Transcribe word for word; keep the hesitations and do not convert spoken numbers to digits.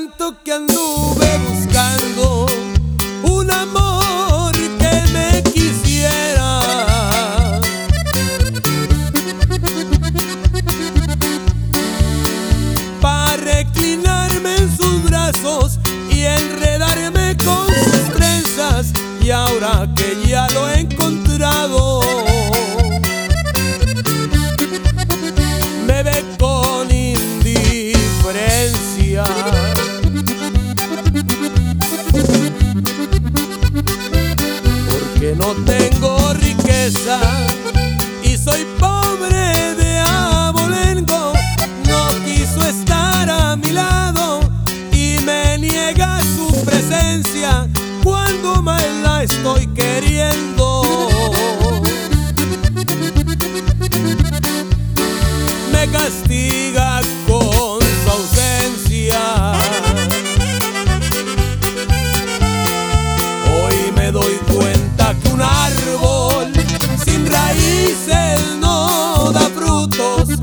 tanto que anduve buscando un amor que me quisiera, para reclinarme en sus brazos y enredarme con sus trenzas. Y ahora que ya lo he encontrado, me ve con indiferencia. Porque no tengo riqueza y soy pobre de abolengo. No quiso estar a mi lado y me niega su presencia cuando más la estoy queriendo. Me castiga con su ausencia. Hoy me doy cuenta que un árbol sin raíces no da frutos,